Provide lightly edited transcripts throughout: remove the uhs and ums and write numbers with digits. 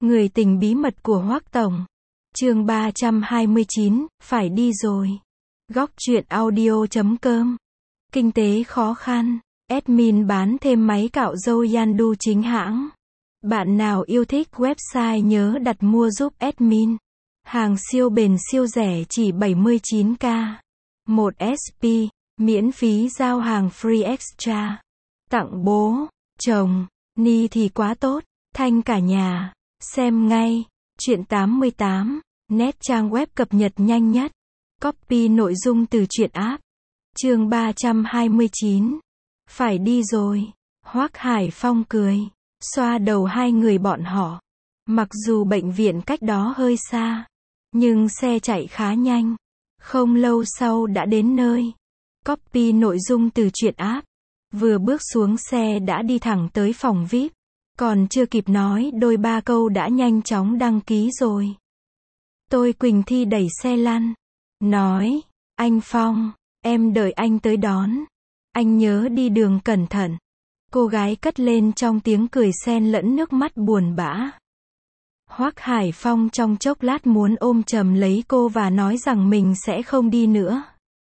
Người tình bí mật của Hoắc Tổng. Chương 329, phải đi rồi. Góc truyện audio.com. Kinh tế khó khăn. Admin bán thêm máy cạo râu Yandu chính hãng. Bạn nào yêu thích website nhớ đặt mua giúp admin. Hàng siêu bền siêu rẻ chỉ 79k. 1 SP, miễn phí giao hàng free extra. Tặng bố, chồng, ni thì quá tốt, thanh cả nhà. Xem ngay, Truyện 88, net trang web cập nhật nhanh nhất. Copy nội dung từ truyện app. Chương 329. Phải đi rồi. Hoắc Hải Phong cười, xoa đầu hai người bọn họ. Mặc dù bệnh viện cách đó hơi xa, nhưng xe chạy khá nhanh. Không lâu sau đã đến nơi. Copy nội dung từ truyện app. Vừa bước xuống xe đã đi thẳng tới phòng VIP. Còn chưa kịp nói đôi ba câu đã nhanh chóng đăng ký rồi. Tôi Quỳnh Thi đẩy xe lăn. Nói, anh Phong, em đợi anh tới đón. Anh nhớ đi đường cẩn thận. Cô gái cất lên trong tiếng cười xen lẫn nước mắt buồn bã. Hoắc Hải Phong trong chốc lát muốn ôm chầm lấy cô và nói rằng mình sẽ không đi nữa.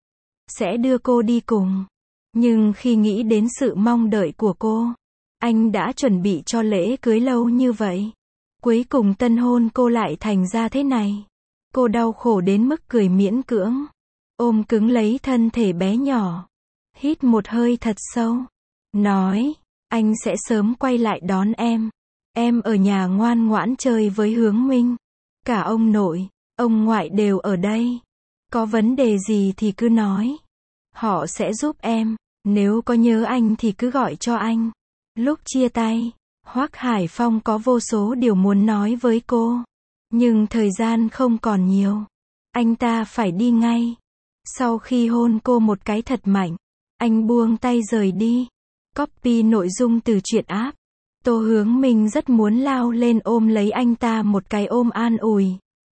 Sẽ đưa cô đi cùng. Nhưng khi nghĩ đến sự mong đợi của cô, anh đã chuẩn bị cho lễ cưới lâu như vậy. Cuối cùng tân hôn cô lại thành ra thế này. Cô đau khổ đến mức cười miễn cưỡng. Ôm cứng lấy thân thể bé nhỏ. Hít một hơi thật sâu. Nói, anh sẽ sớm quay lại đón em. Em ở nhà ngoan ngoãn chơi với Hướng Minh. Cả ông nội, ông ngoại đều ở đây. Có vấn đề gì thì cứ nói. Họ sẽ giúp em. Nếu có nhớ anh thì cứ gọi cho anh. Lúc chia tay, Hoắc Hải Phong có vô số điều muốn nói với cô. Nhưng thời gian không còn nhiều. Anh ta phải đi ngay. Sau khi hôn cô một cái thật mạnh, anh buông tay rời đi. Copy nội dung từ truyện app. Tô Hướng Minh rất muốn lao lên ôm lấy anh ta một cái ôm an ủi.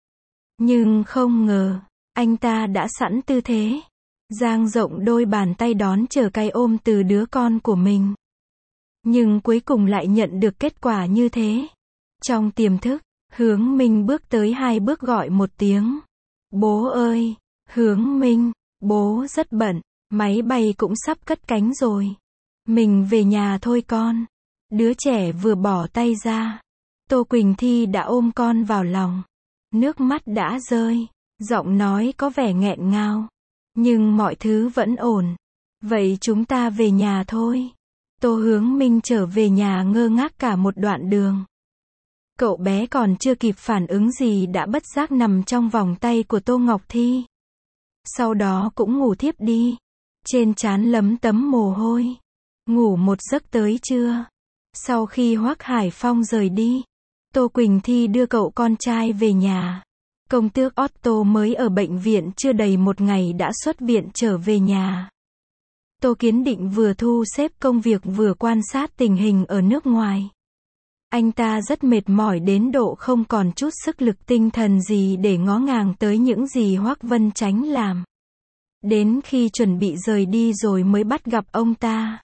Nhưng không ngờ, anh ta đã sẵn tư thế. Dang rộng đôi bàn tay đón chờ cái ôm từ đứa con của mình. Nhưng cuối cùng lại nhận được kết quả như thế. Trong tiềm thức, Hướng Minh bước tới 2 bước gọi một tiếng. Bố ơi, Hướng Minh, bố rất bận, máy bay cũng sắp cất cánh rồi. Mình về nhà thôi con. Đứa trẻ vừa bỏ tay ra. Tô Quỳnh Thi đã ôm con vào lòng. Nước mắt đã rơi. Giọng nói có vẻ nghẹn ngào. Nhưng mọi thứ vẫn ổn. Vậy chúng ta về nhà thôi. Tô Hướng Minh trở về nhà ngơ ngác cả một đoạn đường. Cậu bé còn chưa kịp phản ứng gì đã bất giác nằm trong vòng tay của Tô Ngọc Thi. Sau đó cũng ngủ thiếp đi. Trên trán lấm tấm mồ hôi. Ngủ một giấc tới trưa. Sau khi Hoắc Hải Phong rời đi, Tô Quỳnh Thi đưa cậu con trai về nhà. Công tước Otto mới ở bệnh viện chưa đầy một ngày đã xuất viện trở về nhà. Tô Kiến Định vừa thu xếp công việc vừa quan sát tình hình ở nước ngoài. Anh ta rất mệt mỏi đến độ không còn chút sức lực tinh thần gì để ngó ngàng tới những gì Hoắc Vân Chánh làm. Đến khi chuẩn bị rời đi rồi mới bắt gặp ông ta.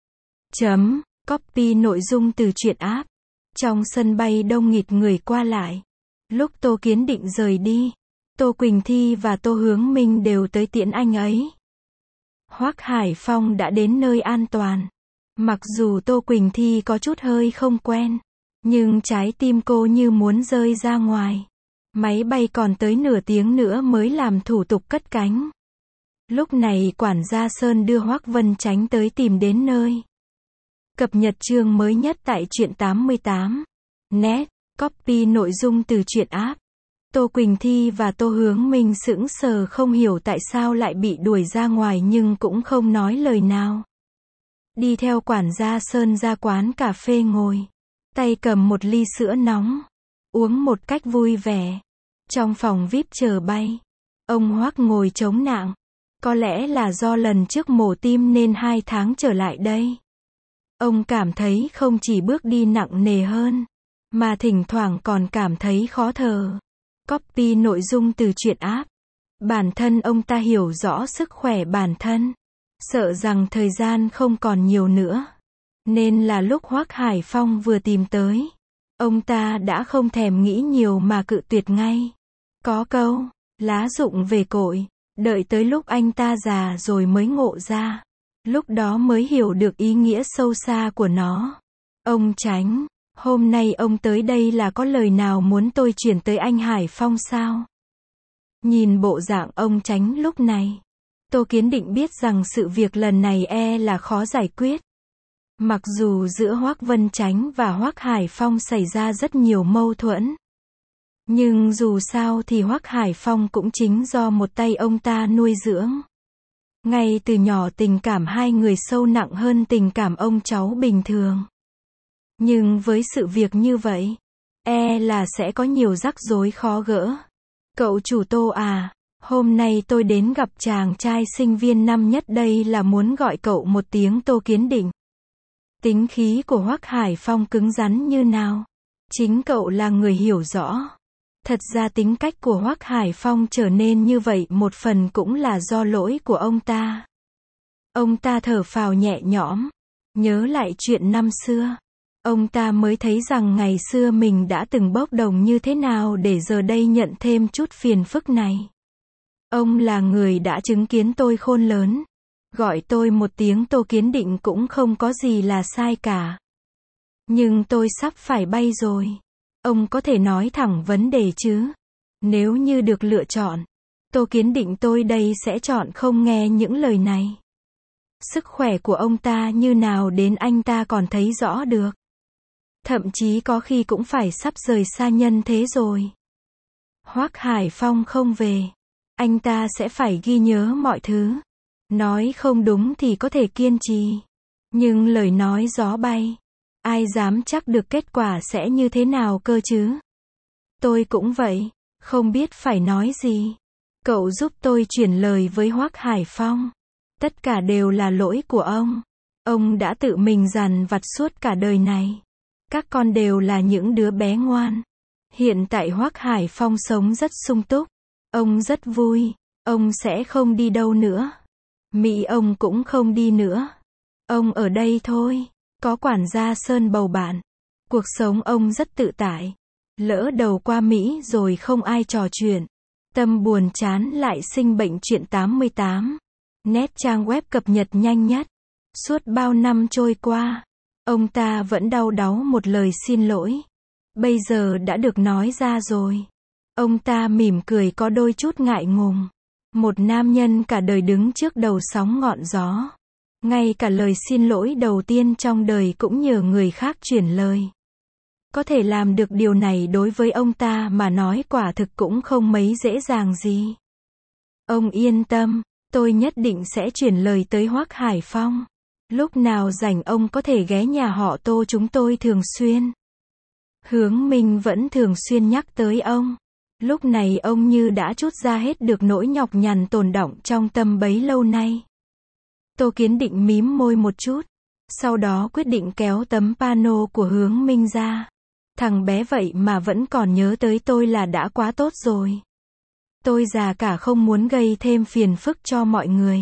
Copy nội dung từ truyện app. Trong sân bay đông nghịt người qua lại. Lúc Tô Kiến Định rời đi, Tô Quỳnh Thi và Tô Hướng Minh đều tới tiễn anh ấy. Hoắc Hải Phong đã đến nơi an toàn. Mặc dù Tô Quỳnh Thi có chút hơi không quen, nhưng trái tim cô như muốn rơi ra ngoài. Máy bay còn tới nửa tiếng nữa mới làm thủ tục cất cánh. Lúc này quản gia Sơn đưa Hoắc Vân Chánh tới tìm đến nơi. Cập nhật chương mới nhất tại Truyện 88. Net, copy nội dung từ truyện app. Tô Quỳnh Thi và Tô Hướng Minh sững sờ không hiểu tại sao lại bị đuổi ra ngoài nhưng cũng không nói lời nào. Đi theo quản gia Sơn ra quán cà phê ngồi. Tay cầm một ly sữa nóng. Uống một cách vui vẻ. Trong phòng VIP chờ bay. Ông Hoắc ngồi chống nạng. Có lẽ là do lần trước mổ tim nên 2 tháng trở lại đây. Ông cảm thấy không chỉ bước đi nặng nề hơn, mà thỉnh thoảng còn cảm thấy khó thở. Copy nội dung từ truyện app. Bản thân ông ta hiểu rõ sức khỏe bản thân. Sợ rằng thời gian không còn nhiều nữa. Nên là lúc Hoắc Hải Phong vừa tìm tới, Ông ta đã không thèm nghĩ nhiều mà cự tuyệt ngay. Có câu, lá rụng về cội, đợi tới lúc anh ta già rồi mới ngộ ra. Lúc đó mới hiểu được ý nghĩa sâu xa của nó. Ông Chánh, hôm nay ông tới đây là có lời nào muốn tôi chuyển tới anh Hải Phong sao? Nhìn bộ dạng ông Chánh lúc này, Tô Kiến Định biết rằng sự việc lần này là khó giải quyết. Mặc dù giữa Hoắc Vân Chánh và Hoắc Hải Phong xảy ra rất nhiều mâu thuẫn. Nhưng dù sao thì Hoắc Hải Phong cũng chính do một tay ông ta nuôi dưỡng. Ngay từ nhỏ tình cảm hai người sâu nặng hơn tình cảm ông cháu bình thường. Nhưng với sự việc như vậy, là sẽ có nhiều rắc rối khó gỡ. Cậu chủ Tô à, hôm nay tôi đến gặp chàng trai sinh viên năm nhất đây là muốn gọi cậu một tiếng Tô Kiến Định. Tính khí của Hoắc Hải Phong cứng rắn như nào? Chính cậu là người hiểu rõ. Thật ra tính cách của Hoắc Hải Phong trở nên như vậy một phần cũng là do lỗi của ông ta. Ông ta thở phào nhẹ nhõm, nhớ lại chuyện năm xưa. Ông ta mới thấy rằng ngày xưa mình đã từng bốc đồng như thế nào để giờ đây nhận thêm chút phiền phức này. Ông là người đã chứng kiến tôi khôn lớn. Gọi tôi một tiếng Tô Kiến Định cũng không có gì là sai cả. Nhưng tôi sắp phải bay rồi. Ông có thể nói thẳng vấn đề chứ? Nếu như được lựa chọn, Tô Kiến Định tôi đây sẽ chọn không nghe những lời này. Sức khỏe của ông ta như nào đến anh ta còn thấy rõ được. Thậm chí có khi cũng phải sắp rời xa nhân thế rồi. Hoắc Hải Phong không về, anh ta sẽ phải ghi nhớ mọi thứ. Nói không đúng thì có thể kiên trì. Nhưng lời nói gió bay. Ai dám chắc được kết quả sẽ như thế nào cơ chứ? Tôi cũng vậy, không biết phải nói gì. Cậu giúp tôi chuyển lời với Hoắc Hải Phong. Tất cả đều là lỗi của ông. Ông đã tự mình dằn vặt suốt cả đời này. Các con đều là những đứa bé ngoan. Hiện tại Hoắc Hải Phong sống rất sung túc. Ông rất vui. Ông sẽ không đi đâu nữa. Mỹ ông cũng không đi nữa. Ông ở đây thôi. Có quản gia Sơn bầu bạn. Cuộc sống ông rất tự tại. Lỡ đầu qua Mỹ rồi không ai trò chuyện. Tâm buồn chán lại sinh bệnh chuyện 88. Net trang web cập nhật nhanh nhất. Suốt bao năm trôi qua, ông ta vẫn đau đáu một lời xin lỗi. Bây giờ đã được nói ra rồi. Ông ta mỉm cười có đôi chút ngại ngùng. Một nam nhân cả đời đứng trước đầu sóng ngọn gió. Ngay cả lời xin lỗi đầu tiên trong đời cũng nhờ người khác chuyển lời. Có thể làm được điều này đối với ông ta mà nói quả thực cũng không mấy dễ dàng gì. Ông yên tâm, tôi nhất định sẽ chuyển lời tới Hoắc Hải Phong. Lúc nào rảnh ông có thể ghé nhà họ Tô chúng tôi thường xuyên. Hướng Minh vẫn thường xuyên nhắc tới ông. Lúc này ông như đã trút ra hết được nỗi nhọc nhằn tồn đọng trong tâm bấy lâu nay. Tô Kiến Định mím môi một chút. Sau đó quyết định kéo tấm pano của Hướng Minh ra. Thằng bé vậy mà vẫn còn nhớ tới tôi là đã quá tốt rồi. Tôi già cả không muốn gây thêm phiền phức cho mọi người.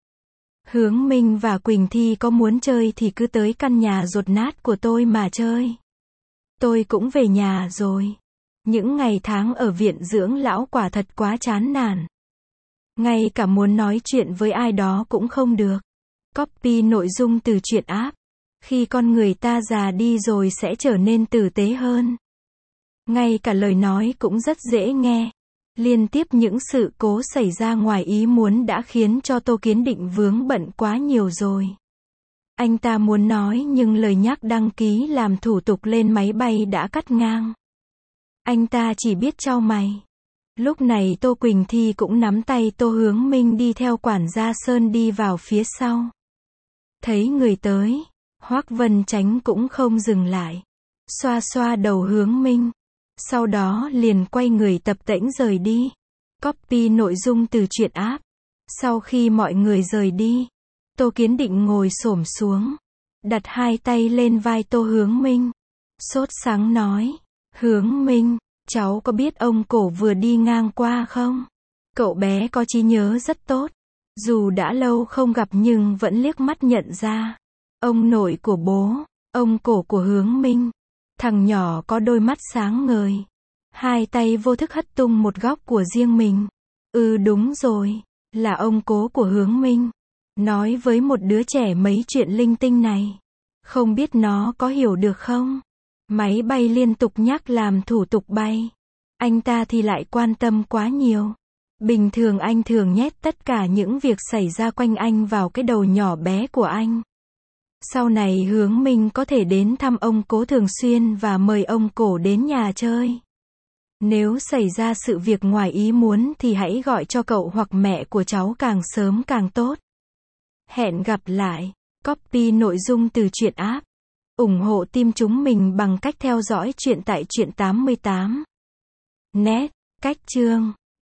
Hướng Minh và Quỳnh Thi có muốn chơi thì cứ tới căn nhà dột nát của tôi mà chơi. Tôi cũng về nhà rồi. Những ngày tháng ở viện dưỡng lão quả thật quá chán nản. Ngay cả muốn nói chuyện với ai đó cũng không được. Copy nội dung từ truyện app. Khi con người ta già đi rồi sẽ trở nên tử tế hơn. Ngay cả lời nói cũng rất dễ nghe. Liên tiếp những sự cố xảy ra ngoài ý muốn đã khiến cho Tô Kiến Định vướng bận quá nhiều rồi. Anh ta muốn nói nhưng lời nhắc đăng ký làm thủ tục lên máy bay đã cắt ngang. Anh ta chỉ biết chau mày. Lúc này Tô Quỳnh Thi cũng nắm tay Tô Hướng Minh đi theo quản gia Sơn đi vào phía sau. Thấy người tới, Hoắc Vân Chánh cũng không dừng lại. Xoa xoa đầu Hướng Minh. Sau đó liền quay người tập tễnh rời đi. Copy nội dung từ truyện app. Sau khi mọi người rời đi, Tô Kiến Định ngồi xổm xuống, đặt hai tay lên vai Tô Hướng Minh. Sốt sắng nói, Hướng Minh, cháu có biết ông cổ vừa đi ngang qua không? Cậu bé có trí nhớ rất tốt. Dù đã lâu không gặp nhưng vẫn liếc mắt nhận ra. Ông nội của bố, ông cổ của Hướng Minh. Thằng nhỏ có đôi mắt sáng ngời. Hai tay vô thức hất tung một góc của riêng mình. Đúng rồi, là ông cố của Hướng Minh. Nói với một đứa trẻ mấy chuyện linh tinh này. Không biết nó có hiểu được không? Máy bay liên tục nhắc làm thủ tục bay. Anh ta thì lại quan tâm quá nhiều. Bình thường anh thường nhét tất cả những việc xảy ra quanh anh vào cái đầu nhỏ bé của anh. Sau này Hướng Minh có thể đến thăm ông cố thường xuyên và mời ông cổ đến nhà chơi. Nếu xảy ra sự việc ngoài ý muốn thì hãy gọi cho cậu hoặc mẹ của cháu càng sớm càng tốt. Hẹn gặp lại. Copy nội dung từ truyện app. Ủng hộ team chúng mình bằng cách theo dõi truyện tại truyện 88. Net, cách chương.